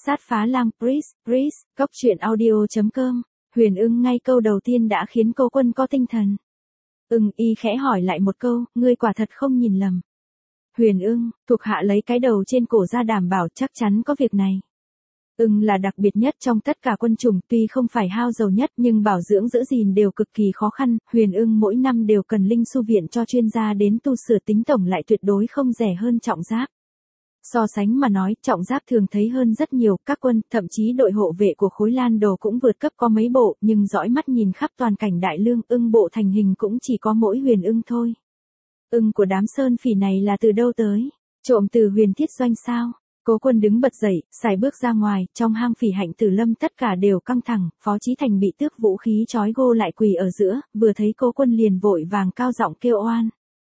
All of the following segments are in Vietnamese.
Sát phá lang Breeze, Cốc truyện audio.com. Huyền Ưng ngay câu đầu tiên đã khiến Cố Quân có tinh thần. Y khẽ hỏi lại một câu, ngươi quả thật không nhìn lầm. Huyền Ưng, thuộc hạ lấy cái đầu trên cổ ra đảm bảo chắc chắn có việc này. Là đặc biệt nhất trong tất cả quân chủng, tuy không phải hao dầu nhất nhưng bảo dưỡng giữ gìn đều cực kỳ khó khăn, Huyền Ưng mỗi năm đều cần linh su viện cho chuyên gia đến tu sửa, tính tổng lại tuyệt đối không rẻ hơn trọng giáp. So sánh mà nói, trọng giáp thường thấy hơn rất nhiều, các quân, thậm chí đội hộ vệ của khối Lan Đồ cũng vượt cấp có mấy bộ, nhưng dõi mắt nhìn khắp toàn cảnh Đại Lương, bộ thành hình cũng chỉ có mỗi Huyền Ưng thôi. Của đám sơn phỉ này là từ đâu tới? Trộm từ Huyền Thiết Doanh sao? Cố Quân đứng bật dậy, xài bước ra ngoài, trong hang phỉ Hạnh Tử Lâm tất cả đều căng thẳng, Phó Chí Thành bị tước vũ khí trói gô lại quỳ ở giữa, vừa thấy Cố Quân liền vội vàng cao giọng kêu oan.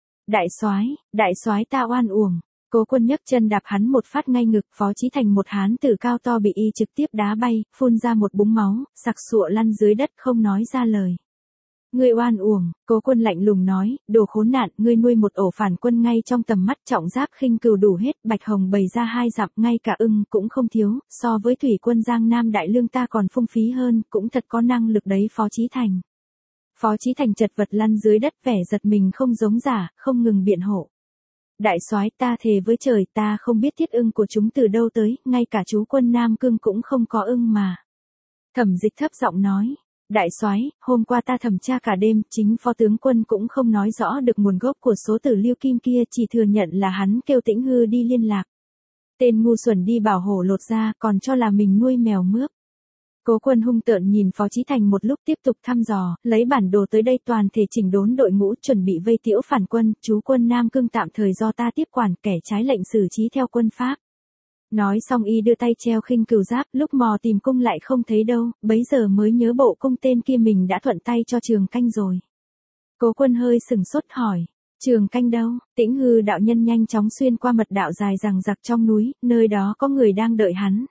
Đại soái ta oan uổng. Cố Quân nhấc chân đạp hắn một phát ngay ngực, Phó Chí Thành một hán tử cao to bị y trực tiếp đá bay, phun ra một búng máu, sặc sụa lăn dưới đất không nói ra lời. Ngươi oan uổng, Cố Quân lạnh lùng nói, đồ khốn nạn, ngươi nuôi một ổ phản quân ngay trong tầm mắt, trọng giáp khinh cừu đủ hết, bạch hồng bày ra 2 dặm, ngay cả cũng không thiếu, so với thủy quân Giang Nam Đại Lương ta còn phung phí hơn, cũng thật có năng lực đấy Phó Chí Thành. Phó Chí Thành chật vật lăn dưới đất, vẻ giật mình không giống giả, không ngừng biện hộ. Đại soái, ta thề với trời, ta không biết thiết của chúng từ đâu tới, ngay cả chú quân Nam Cương cũng không có mà. Thẩm Dịch thấp giọng nói, đại soái, hôm qua ta thẩm tra cả đêm, chính phó tướng quân cũng không nói rõ được nguồn gốc của số tử Liêu Kim kia, chỉ thừa nhận là hắn kêu Tĩnh Hư đi liên lạc. Tên ngu xuẩn đi bảo hổ lột ra, còn cho là mình nuôi mèo mướp. Cố Quân hung tợn nhìn Phó Chí Thành một lúc tiếp tục thăm dò, lấy bản đồ tới đây, toàn thể chỉnh đốn đội ngũ chuẩn bị vây tiễu phản quân, chú quân Nam Cương tạm thời do ta tiếp quản, kẻ trái lệnh xử trí theo quân pháp. Nói xong y đưa tay treo khinh cừu giáp, lúc mò tìm cung lại không thấy đâu, bấy giờ mới nhớ bộ cung tên kia mình đã thuận tay cho Trường Canh rồi. Cố Quân hơi sừng sốt hỏi, Trường Canh đâu? Tĩnh Hư đạo nhân nhanh chóng xuyên qua mật đạo dài dằng dặc trong núi, nơi đó có người đang đợi hắn.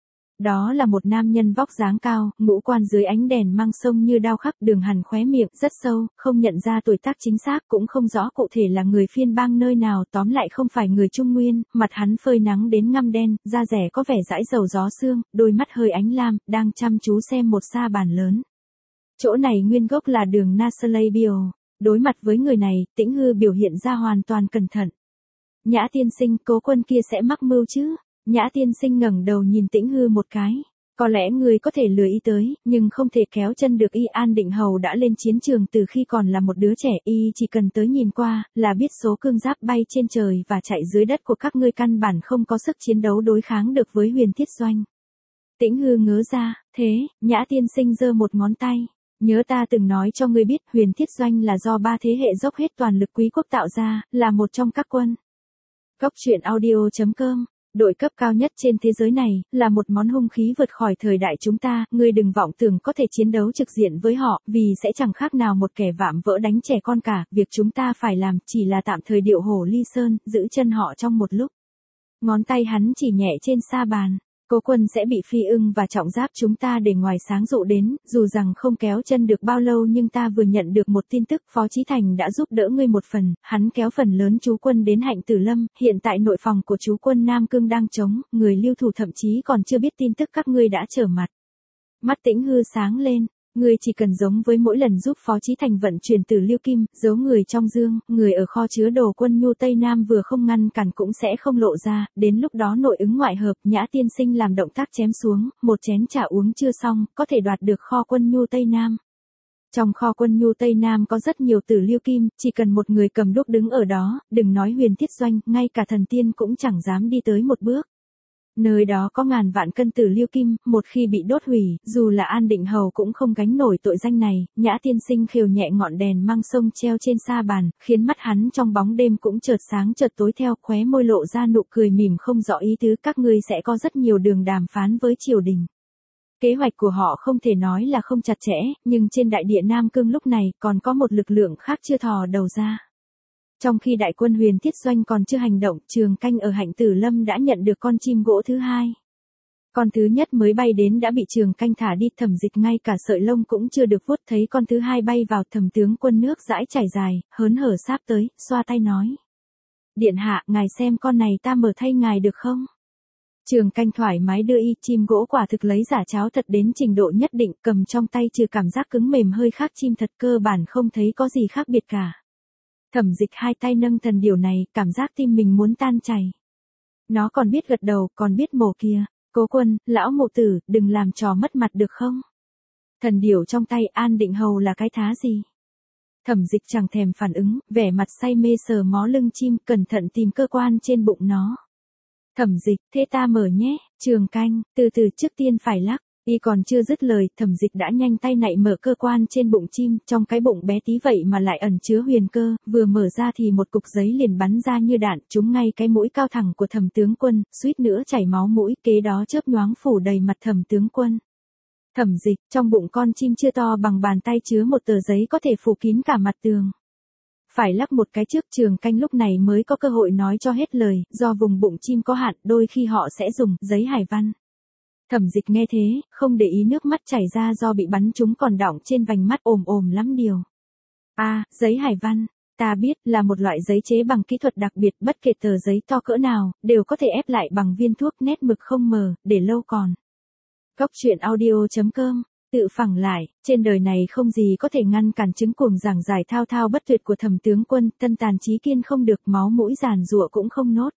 Đó là một nam nhân vóc dáng cao, ngũ quan dưới ánh đèn mang sông như đao khắc, đường hằn khóe miệng rất sâu, không nhận ra tuổi tác chính xác, cũng không rõ cụ thể là người phiên bang nơi nào, tóm lại không phải người Trung Nguyên, mặt hắn phơi nắng đến ngăm đen, da rẻ có vẻ dãi dầu gió sương, đôi mắt hơi ánh lam, đang chăm chú xem một sa bàn lớn. Chỗ này nguyên gốc là đường Nasalabio. Đối mặt với người này, Tĩnh Hư biểu hiện ra hoàn toàn cẩn thận. Nhã tiên sinh, Cố Quân kia sẽ mắc mưu chứ? Nhã tiên sinh ngẩng đầu nhìn Tĩnh Hư một cái. Có lẽ người có thể lừa y tới, nhưng không thể kéo chân được y. An Định Hầu đã lên chiến trường từ khi còn là một đứa trẻ, y chỉ cần tới nhìn qua, là biết số cương giáp bay trên trời và chạy dưới đất của các ngươi căn bản không có sức chiến đấu đối kháng được với Huyền Thiết Doanh. Tĩnh Hư ngớ ra, thế, Nhã tiên sinh giơ một ngón tay. Nhớ ta từng nói cho ngươi biết, Huyền Thiết Doanh là do 3 thế hệ dốc hết toàn lực quý quốc tạo ra, là một trong các quân. Cốc truyện audio.com. Đội cấp cao nhất trên thế giới này, là một món hung khí vượt khỏi thời đại chúng ta, ngươi đừng vọng tưởng có thể chiến đấu trực diện với họ, vì sẽ chẳng khác nào một kẻ vạm vỡ đánh trẻ con cả, việc chúng ta phải làm chỉ là tạm thời điệu hổ ly sơn, giữ chân họ trong một lúc. Ngón tay hắn chỉ nhẹ trên sa bàn. Cố Quân sẽ bị Phi Ưng và trọng giáp chúng ta để ngoài sáng dụ đến, dù rằng không kéo chân được bao lâu nhưng ta vừa nhận được một tin tức, Phó Chí Thành đã giúp đỡ ngươi một phần, hắn kéo phần lớn chú quân đến Hạnh Tử Lâm, hiện tại nội phòng của chú quân Nam Cương đang trống, người lưu thủ thậm chí còn chưa biết tin tức các ngươi đã trở mặt. Mắt Tĩnh Hư sáng lên. Ngươi chỉ cần giống với mỗi lần giúp Phó Chí Thành vận chuyển tử Liêu Kim, giấu người trong dương, người ở kho chứa đồ quân nhu Tây Nam vừa không ngăn cản cũng sẽ không lộ ra, đến lúc đó nội ứng ngoại hợp, Nhã tiên sinh làm động tác chém xuống, một chén trà uống chưa xong, có thể đoạt được kho quân nhu Tây Nam. Trong kho quân nhu Tây Nam có rất nhiều tử Liêu Kim, chỉ cần một người cầm đuốc đứng ở đó, đừng nói Huyền Thiết Doanh, ngay cả thần tiên cũng chẳng dám đi tới một bước. Nơi đó có ngàn vạn cân tử Liêu Kim, một khi bị đốt hủy, dù là An Định Hầu cũng không gánh nổi tội danh này. Nhã tiên sinh khều nhẹ ngọn đèn mang sông treo trên sa bàn, khiến mắt hắn trong bóng đêm cũng chợt sáng chợt tối theo, khóe môi lộ ra nụ cười mỉm không rõ ý tứ, các ngươi sẽ có rất nhiều đường đàm phán với triều đình. Kế hoạch của họ không thể nói là không chặt chẽ, nhưng trên đại địa Nam Cương lúc này còn có một lực lượng khác chưa thò đầu ra. Trong khi đại quân Huyền Thiết Doanh còn chưa hành động, Trường Canh ở Hạnh Tử Lâm đã nhận được con chim gỗ thứ hai. Con thứ nhất mới bay đến đã bị Trường Canh thả đi, Thẩm Dịch ngay cả sợi lông cũng chưa được vuốt, thấy con thứ hai bay vào, Thẩm tướng quân nước dãi chảy dài, hớn hở sáp tới, xoa tay nói. Điện hạ, ngài xem con này ta mở thay ngài được không? Trường Canh thoải mái đưa y chim gỗ quả thực lấy giả cháo thật đến trình độ nhất định, cầm trong tay trừ cảm giác cứng mềm hơi khác chim thật cơ bản không thấy có gì khác biệt cả. Thẩm Dịch hai tay nâng thần điểu này, cảm giác tim mình muốn tan chảy. Nó còn biết gật đầu, còn biết mổ kìa. Cố Quân, lão mụ tử, đừng làm trò mất mặt được không? Thần điểu trong tay An Định Hầu là cái thá gì? Thẩm Dịch chẳng thèm phản ứng, vẻ mặt say mê sờ mó lưng chim, cẩn thận tìm cơ quan trên bụng nó. Thẩm Dịch, thế ta mở nhé, Trường Canh, từ từ trước tiên phải lắc. Y còn chưa dứt lời, Thẩm Dịch đã nhanh tay nạy mở cơ quan trên bụng chim, trong cái bụng bé tí vậy mà lại ẩn chứa huyền cơ, vừa mở ra thì một cục giấy liền bắn ra như đạn, trúng ngay cái mũi cao thẳng của Thẩm tướng quân, suýt nữa chảy máu mũi, kế đó chớp nhoáng phủ đầy mặt Thẩm tướng quân. Thẩm Dịch, trong bụng con chim chưa to bằng bàn tay chứa một tờ giấy có thể phủ kín cả mặt tường. Phải lắc một cái trước, Trường Canh lúc này mới có cơ hội nói cho hết lời, do vùng bụng chim có hạn, đôi khi họ sẽ dùng giấy hải văn. Thẩm Dịch nghe thế, không để ý nước mắt chảy ra do bị bắn trúng còn đọng trên vành mắt, ồm lắm điều. Giấy hải văn, ta biết là một loại giấy chế bằng kỹ thuật đặc biệt, bất kể tờ giấy to cỡ nào, đều có thể ép lại bằng viên thuốc nét mực không mờ, để lâu còn. Góc truyện audio.com, tự phẳng lại, trên đời này không gì có thể ngăn cản chứng cuồng giảng giải thao thao bất tuyệt của Thẩm tướng quân, tân tàn trí kiên không được, máu mũi giàn giụa cũng không nốt.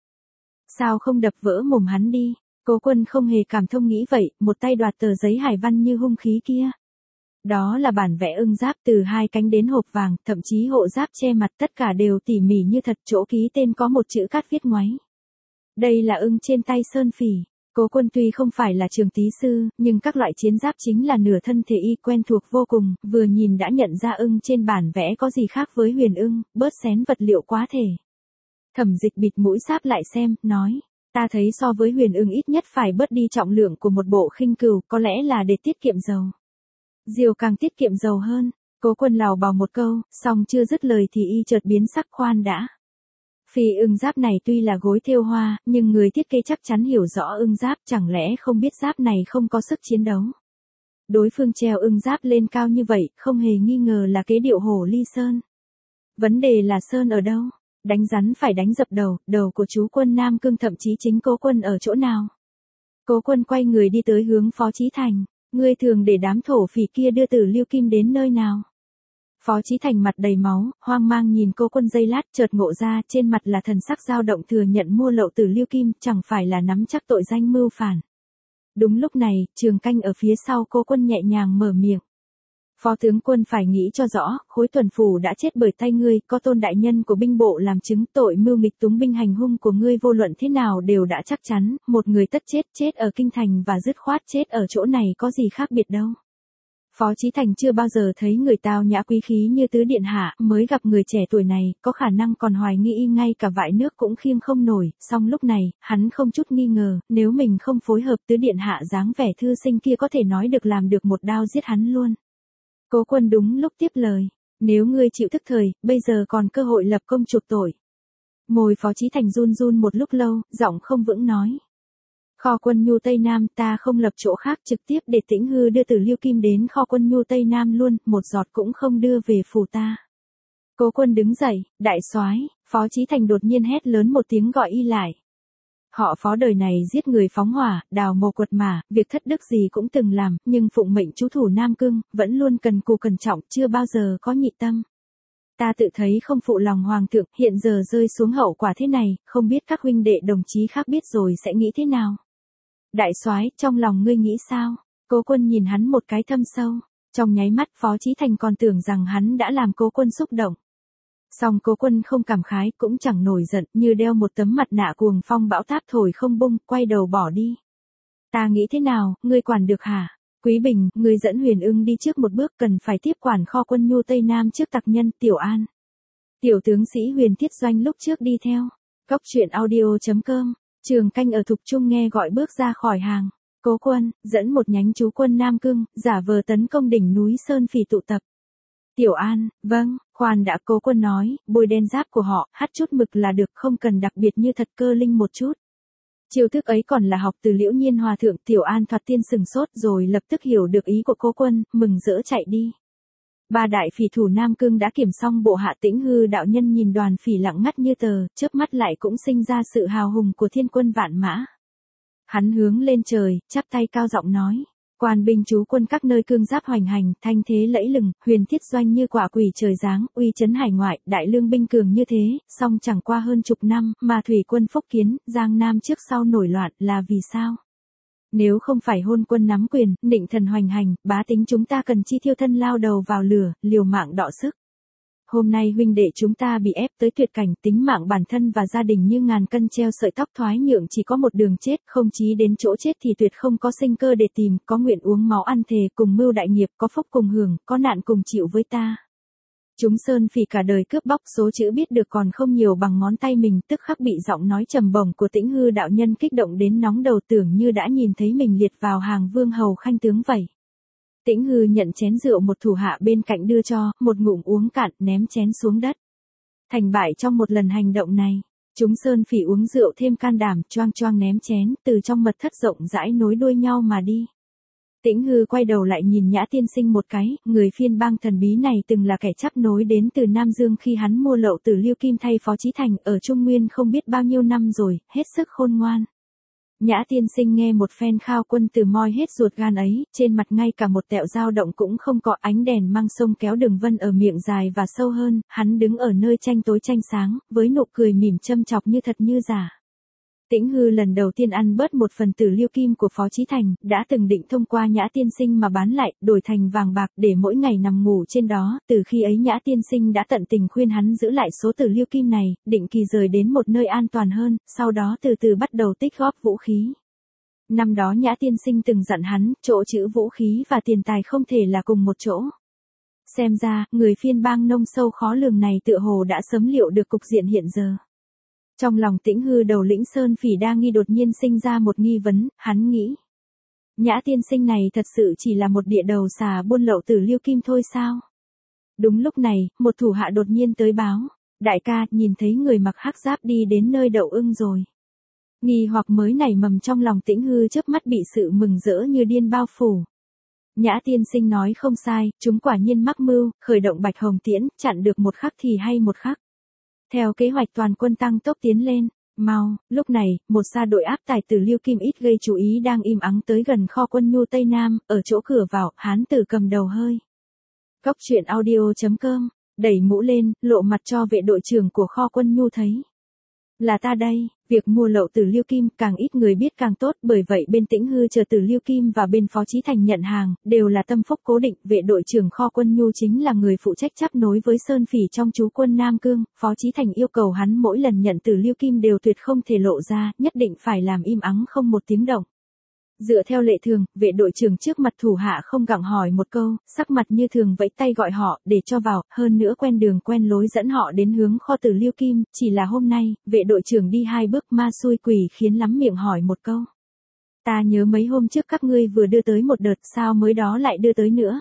Sao không đập vỡ mồm hắn đi? Cố Quân không hề cảm thông nghĩ vậy, một tay đoạt tờ giấy hải văn như hung khí kia. Đó là bản vẽ ưng giáp từ hai cánh đến hộp vàng, thậm chí hộ giáp che mặt tất cả đều tỉ mỉ như thật, chỗ ký tên có một chữ cát viết ngoáy. Đây là ưng trên tay Sơn Phỉ. Cố Quân tuy không phải là trường tí sư, nhưng các loại chiến giáp chính là nửa thân thể y quen thuộc vô cùng, vừa nhìn đã nhận ra ưng trên bản vẽ có gì khác với huyền ưng, bớt xén vật liệu quá thể. Thẩm Dịch bịt mũi sáp lại xem, nói. Ta thấy so với huyền ưng ít nhất phải bớt đi trọng lượng của một bộ khinh cừu, có lẽ là để tiết kiệm dầu. Diều càng tiết kiệm dầu hơn. Cố Quân lào bào một câu, xong chưa dứt lời thì y chợt biến sắc, khoan đã. Phi ưng giáp này tuy là gối thêu hoa, nhưng người thiết kế chắc chắn hiểu rõ ưng giáp, chẳng lẽ không biết giáp này không có sức chiến đấu. Đối phương treo ưng giáp lên cao như vậy, không hề nghi ngờ là kế điệu hổ ly sơn. Vấn đề là sơn ở đâu? Đánh rắn phải đánh dập đầu của chú quân Nam Cương, thậm chí chính Cố Quân ở chỗ nào? Cố Quân quay người đi tới hướng Phó Chí Thành, ngươi thường để đám thổ phỉ kia đưa Tử Lưu Kim đến nơi nào? Phó Chí Thành mặt đầy máu, hoang mang nhìn Cố Quân giây lát, chợt ngộ ra, trên mặt là thần sắc dao động, thừa nhận mua lậu Tử Lưu Kim, chẳng phải là nắm chắc tội danh mưu phản. Đúng lúc này, Trường Canh ở phía sau Cố Quân nhẹ nhàng mở miệng. Phó tướng quân phải nghĩ cho rõ, Khối Tuần Phủ đã chết bởi tay ngươi, có Tôn đại nhân của binh bộ làm chứng, tội mưu nghịch túng binh hành hung của ngươi vô luận thế nào đều đã chắc chắn, một người tất chết ở kinh thành và dứt khoát chết ở chỗ này có gì khác biệt đâu. Phó Chí Thành chưa bao giờ thấy người tao nhã quý khí như tứ điện hạ, mới gặp người trẻ tuổi này, có khả năng còn hoài nghi ngay cả vại nước cũng khiêng không nổi, song lúc này, hắn không chút nghi ngờ, nếu mình không phối hợp tứ điện hạ dáng vẻ thư sinh kia có thể nói được làm được một đao giết hắn luôn. Cố Quân đúng lúc tiếp lời, nếu ngươi chịu thức thời, bây giờ còn cơ hội lập công chuộc tội. Môi Phó Chí Thành run run một lúc lâu, giọng không vững nói. Kho quân Nhu Tây Nam ta không lập chỗ khác, trực tiếp để Tĩnh Hư đưa Tử Lưu Kim đến kho quân Nhu Tây Nam luôn, một giọt cũng không đưa về phủ ta. Cố Quân đứng dậy, đại soái. Phó Chí Thành đột nhiên hét lớn một tiếng gọi y lại. Họ Phó đời này giết người phóng hỏa, đào mồ quật mả, việc thất đức gì cũng từng làm, nhưng phụng mệnh trú thủ Nam Cương, vẫn luôn cần cù cẩn trọng, chưa bao giờ có nhị tâm. Ta tự thấy không phụ lòng hoàng thượng, hiện giờ rơi xuống hậu quả thế này, không biết các huynh đệ đồng chí khác biết rồi sẽ nghĩ thế nào. Đại soái, trong lòng ngươi nghĩ sao? Cố Quân nhìn hắn một cái thâm sâu, trong nháy mắt Phó Chí Thành còn tưởng rằng hắn đã làm Cố Quân xúc động. Song Cố Quân không cảm khái, cũng chẳng nổi giận, như đeo một tấm mặt nạ cuồng phong bão táp thổi không bung, quay đầu bỏ đi. Ta nghĩ thế nào, ngươi quản được hả? Quý Bình, ngươi dẫn Huyền Ưng đi trước một bước, cần phải tiếp quản kho quân Nhu Tây Nam trước tặc nhân. Tiểu An. Tiểu tướng sĩ Huyền Thiết Doanh lúc trước đi theo. Góc truyện audio.com. Trường Canh ở Thục Trung nghe gọi bước ra khỏi hàng. Cố Quân, dẫn một nhánh trú quân Nam Cương, giả vờ tấn công đỉnh núi Sơn Phỉ tụ tập. Tiểu An, vâng, khoan đã. Cố Quân nói, bôi đen giáp của họ, hắt chút mực là được, không cần đặc biệt như thật cơ linh một chút. Chiêu thức ấy còn là học từ Liễu Nhiên Hòa thượng. Tiểu An thoạt tiên sừng sốt rồi lập tức hiểu được ý của Cố Quân, mừng rỡ chạy đi. Ba đại phỉ thủ Nam Cương đã kiểm xong bộ hạ. Tĩnh Hư đạo nhân nhìn đoàn phỉ lặng ngắt như tờ, chớp mắt lại cũng sinh ra sự hào hùng của thiên quân vạn mã. Hắn hướng lên trời, chắp tay cao giọng nói. Quan binh trú quân các nơi cương giáp hoành hành, thanh thế lẫy lừng, huyền thiết doanh như quả quỷ trời giáng, uy chấn hải ngoại, đại lương binh cường như thế, song chẳng qua hơn chục năm, mà thủy quân Phúc Kiến, Giang Nam trước sau nổi loạn là vì sao? Nếu không phải hôn quân nắm quyền, nịnh thần hoành hành, bá tính chúng ta cần chi thiêu thân lao đầu vào lửa, liều mạng đọ sức. Hôm nay huynh đệ chúng ta bị ép tới tuyệt cảnh, tính mạng bản thân và gia đình như ngàn cân treo sợi tóc, thoái nhượng chỉ có một đường chết, không chí đến chỗ chết thì tuyệt không có sinh cơ để tìm, có nguyện uống máu ăn thề cùng mưu đại nghiệp, có phúc cùng hưởng, có nạn cùng chịu với ta. Chúng Sơn Phỉ cả đời cướp bóc, số chữ biết được còn không nhiều bằng ngón tay mình, tức khắc bị giọng nói trầm bổng của Tĩnh Hư đạo nhân kích động đến nóng đầu, tưởng như đã nhìn thấy mình liệt vào hàng vương hầu khanh tướng vậy. Tĩnh Hư nhận chén rượu một thủ hạ bên cạnh đưa cho, một ngụm uống cạn, ném chén xuống đất. Thành bại trong một lần hành động này, chúng Sơn Phỉ uống rượu thêm can đảm, choang choang ném chén, từ trong mật thất rộng rãi nối đuôi nhau mà đi. Tĩnh Hư quay đầu lại nhìn Nhã tiên sinh một cái, người phiên bang thần bí này từng là kẻ chấp nối đến từ Nam Dương khi hắn mua lậu từ Liêu Kim thay Phó Chí Thành ở Trung Nguyên không biết bao nhiêu năm rồi, hết sức khôn ngoan. Nhã tiên sinh nghe một phen khao quân từ moi hết ruột gan ấy, trên mặt ngay cả một tẹo dao động cũng không có, ánh đèn mang sông kéo đường vân ở miệng dài và sâu hơn, hắn đứng ở nơi tranh tối tranh sáng, với nụ cười mỉm châm chọc như thật như giả. Tĩnh Hư lần đầu tiên ăn bớt một phần tử Liêu Kim của Phó Chí Thành, đã từng định thông qua Nhã tiên sinh mà bán lại, đổi thành vàng bạc để mỗi ngày nằm ngủ trên đó, từ khi ấy Nhã tiên sinh đã tận tình khuyên hắn giữ lại số tử Liêu Kim này, định kỳ rời đến một nơi an toàn hơn, sau đó từ từ bắt đầu tích góp vũ khí. Năm đó Nhã tiên sinh từng dặn hắn, chỗ trữ vũ khí và tiền tài không thể là cùng một chỗ. Xem ra, người phiên bang nông sâu khó lường này tựa hồ đã sớm liệu được cục diện hiện giờ. Trong lòng Tĩnh Hư đầu lĩnh Sơn Phỉ đa nghi đột nhiên sinh ra một nghi vấn, hắn nghĩ. Nhã tiên sinh này thật sự chỉ là một địa đầu xà buôn lậu tử Liêu Kim thôi sao? Đúng lúc này, một thủ hạ đột nhiên tới báo. Đại ca, nhìn thấy người mặc hắc giáp đi đến nơi đậu ưng rồi. Nghi hoặc mới nảy mầm trong lòng Tĩnh Hư chớp mắt bị sự mừng rỡ như điên bao phủ. Nhã tiên sinh nói không sai, chúng quả nhiên mắc mưu, khởi động Bạch Hồng Tiễn, chặn được một khắc thì hay một khắc. Theo kế hoạch toàn quân tăng tốc tiến lên, mau, lúc này, một sa đội áp tải từ Liêu Kim ít gây chú ý đang im ắng tới gần kho quân nhu Tây Nam, ở chỗ cửa vào, hán tử cầm đầu hơi. Cóc truyện audio.com, đẩy mũ lên, lộ mặt cho vệ đội trưởng của kho quân nhu thấy. Là ta đây, việc mua lậu từ Liêu Kim càng ít người biết càng tốt, bởi vậy bên Tĩnh Hư chờ từ Liêu Kim và bên Phó Chí Thành nhận hàng, đều là tâm phúc cố định, vệ đội trưởng kho quân nhu chính là người phụ trách chấp nối với Sơn Phỉ trong trú quân Nam Cương, Phó Chí Thành yêu cầu hắn mỗi lần nhận từ Liêu Kim đều tuyệt không thể lộ ra, nhất định phải làm im ắng không một tiếng động. Dựa theo lệ thường, vệ đội trưởng trước mặt thủ hạ không gặng hỏi một câu, sắc mặt như thường vẫy tay gọi họ, để cho vào, hơn nữa quen đường quen lối dẫn họ đến hướng kho tử Liêu Kim, chỉ là hôm nay, vệ đội trưởng đi 2 bước ma xui quỷ khiến lắm miệng hỏi một câu. Ta nhớ mấy hôm trước các ngươi vừa đưa tới một đợt, sao mới đó lại đưa tới nữa?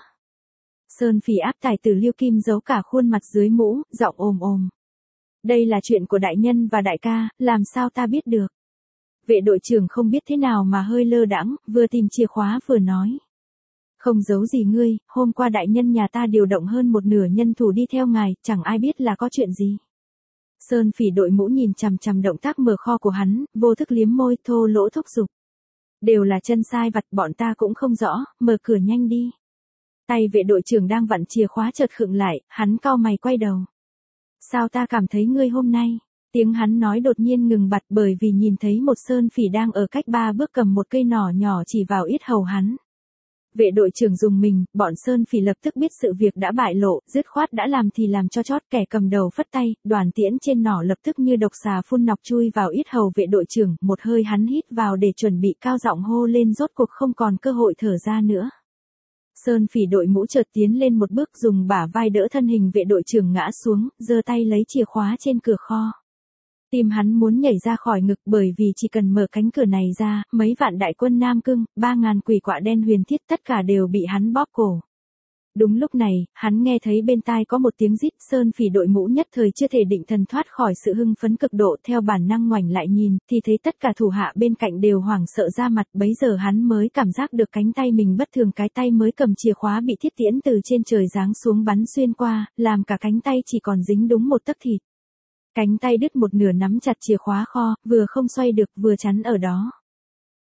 Sơn Phỉ áp tải tử Liêu Kim giấu cả khuôn mặt dưới mũ, giọng ồm ồm. Đây là chuyện của đại nhân và đại ca, làm sao ta biết được? Vệ đội trưởng không biết thế nào mà hơi lơ đãng, vừa tìm chìa khóa vừa nói. Không giấu gì ngươi, hôm qua đại nhân nhà ta điều động hơn một nửa nhân thủ đi theo ngài, chẳng ai biết là có chuyện gì. Sơn Phỉ đội mũ nhìn chằm chằm động tác mở kho của hắn, vô thức liếm môi, thô lỗ thúc giục. Đều là chân sai vặt, bọn ta cũng không rõ, mở cửa nhanh đi. Tay vệ đội trưởng đang vặn chìa khóa chợt khựng lại, hắn cau mày quay đầu. Sao ta cảm thấy ngươi hôm nay? Tiếng hắn nói đột nhiên ngừng bặt bởi vì nhìn thấy một Sơn Phỉ đang ở cách 3 bước cầm một cây nỏ nhỏ chỉ vào yết hầu hắn. Vệ đội trưởng dùng mình, bọn Sơn Phỉ lập tức biết sự việc đã bại lộ, dứt khoát đã làm thì làm cho chót, kẻ cầm đầu phất tay, đoàn tiễn trên nỏ lập tức như độc xà phun nọc chui vào yết hầu vệ đội trưởng, một hơi hắn hít vào để chuẩn bị cao giọng hô lên, rốt cuộc không còn cơ hội thở ra nữa. Sơn Phỉ đội mũ chợt tiến lên một bước, dùng bả vai đỡ thân hình vệ đội trưởng ngã xuống, giơ tay lấy chìa khóa trên cửa kho. Tim hắn muốn nhảy ra khỏi ngực bởi vì chỉ cần mở cánh cửa này ra, mấy vạn đại quân Nam Cương, 3.000 quỷ quạ đen huyền thiết tất cả đều bị hắn bóp cổ. Đúng lúc này, hắn nghe thấy bên tai có một tiếng rít, Sơn Phỉ đội mũ nhất thời chưa thể định thần thoát khỏi sự hưng phấn cực độ, theo bản năng ngoảnh lại nhìn, thì thấy tất cả thủ hạ bên cạnh đều hoảng sợ ra mặt, bấy giờ hắn mới cảm giác được cánh tay mình bất thường, cái tay mới cầm chìa khóa bị thiết tiễn từ trên trời giáng xuống bắn xuyên qua, làm cả cánh tay chỉ còn dính đúng một tấc thịt. Cánh tay đứt một nửa nắm chặt chìa khóa kho, vừa không xoay được vừa chắn ở đó.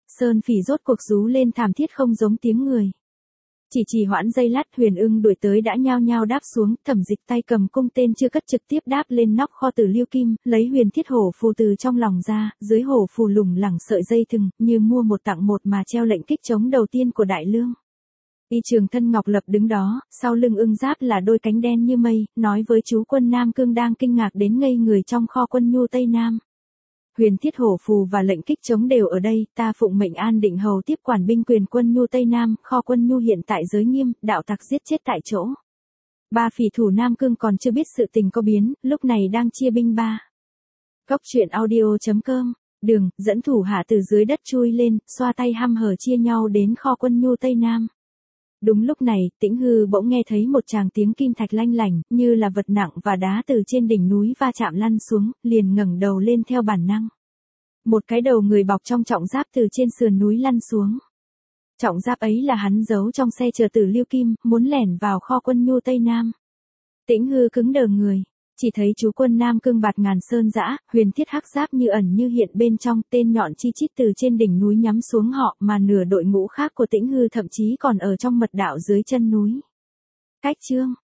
Sơn Phỉ rốt cuộc rú lên thảm thiết không giống tiếng người. Chỉ hoãn giây lát, Huyền Ưng đuổi tới đã nhao nhao đáp xuống, Thẩm Dịch tay cầm cung tên chưa cất trực tiếp đáp lên nóc kho tử lưu kim, lấy huyền thiết hổ phù từ trong lòng ra, dưới hổ phù lủng lẳng sợi dây thừng, như mua một tặng một mà treo lệnh kích chống đầu tiên của Đại Lương. Y Trường Thân Ngọc Lập đứng đó, sau lưng Ưng Giáp là đôi cánh đen như mây, nói với chú quân Nam Cương đang kinh ngạc đến ngây người trong kho quân nhu Tây Nam. Huyền thiết hổ phù và lệnh kích chống đều ở đây, ta phụng mệnh An Định Hầu tiếp quản binh quyền quân nhu Tây Nam, kho quân nhu hiện tại giới nghiêm, đạo tặc giết chết tại chỗ. Ba phỉ thủ Nam Cương còn chưa biết sự tình có biến, lúc này đang chia binh ba. Cốc truyện audio.com, Đường, dẫn thủ hạ từ dưới đất chui lên, xoa tay hăm hở chia nhau đến kho quân nhu Tây Nam. Đúng lúc này, Tĩnh Hư bỗng nghe thấy một tràng tiếng kim thạch lanh lảnh, như là vật nặng và đá từ trên đỉnh núi va chạm lăn xuống, liền ngẩng đầu lên theo bản năng. Một cái đầu người bọc trong trọng giáp từ trên sườn núi lăn xuống. Trọng giáp ấy là hắn giấu trong xe chở tử lưu kim, muốn lẻn vào kho quân nhu Tây Nam. Tĩnh Hư cứng đờ người, chỉ thấy chú quân Nam Cương bạt ngàn sơn dã, huyền thiết hắc giáp như ẩn như hiện bên trong, tên nhọn chi chít từ trên đỉnh núi nhắm xuống họ, mà nửa đội ngũ khác của Tĩnh Hư thậm chí còn ở trong mật đạo dưới chân núi. Cách chương